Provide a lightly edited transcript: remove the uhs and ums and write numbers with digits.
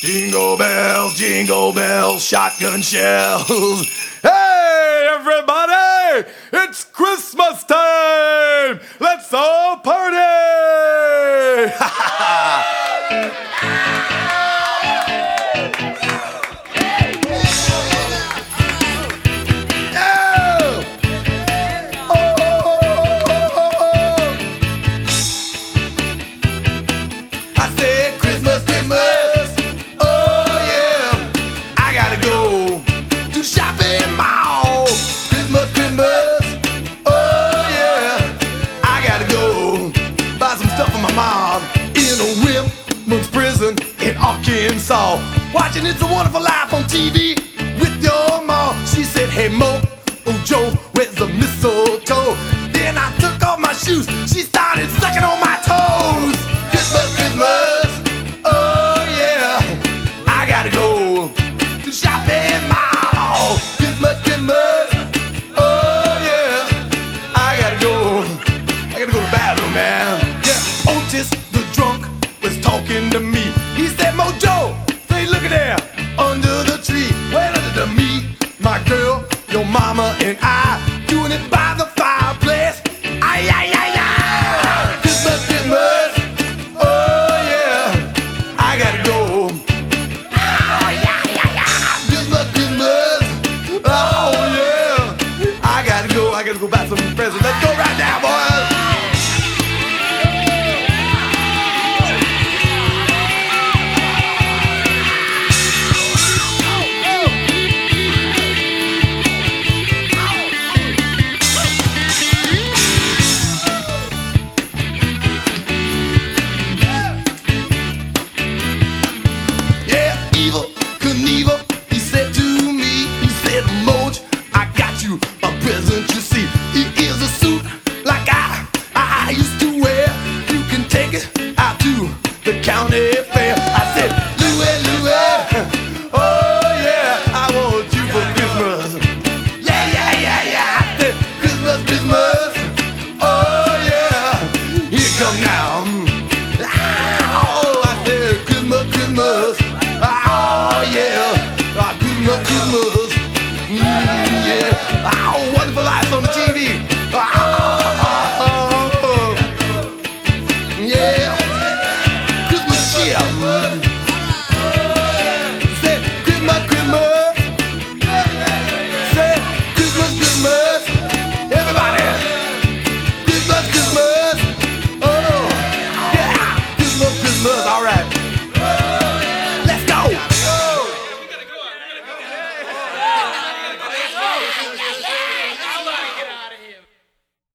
Jingle bells, shotgun shells. Hey, everybody! It's Christmas time! Let's all party! I said Christmas, Christmas. Oh yeah, I gotta go to shopping mall. Christmas, Christmas. Oh yeah, I gotta go buy some stuff for my mom in a women's prison in Arkansas. Watching It's a Wonderful Life on TV with your mom. She said, "Hey Mo, oh Joe, where's the mistletoe?" Then I took off my shoes. She started sucking on my toes. Christmas, Christmas. Oh yeah, I gotta go to shopping mall. Christmas, Christmas. Oh yeah, I gotta go to the bathroom, man. Yeah, Otis the drunk was talking to me. He said, "Mojo, say look at there under the tree. Well, under me, my girl, your mama and I doing it by the fireplace. Ay ay ay ay. Christmas, Christmas. Oh yeah, I gotta go. Oh yeah yeah yeah. Christmas, Christmas. Oh yeah, I gotta go buy some presents. Let's go right now, boys." Yeah, Evel Knievel, he said to me, he said, "Moj, I got you a present, you see. It is a suit like I used to wear. You can take it out to the county fair." I said, "Louie, Louie, oh yeah, I want you for Christmas." Yeah, yeah, yeah, yeah. I said, "Christmas, Christmas, oh yeah, here it come now." Oh, I said, "Christmas, Christmas, oh yeah, Christmas, Christmas, yeah, oh, Wonderful Life on the TV, oh, yeah, Christmas cheer." Say Christmas, Christmas, say Christmas, Christmas, everybody, Christmas, Christmas, oh, yeah, Christmas, Christmas, all right.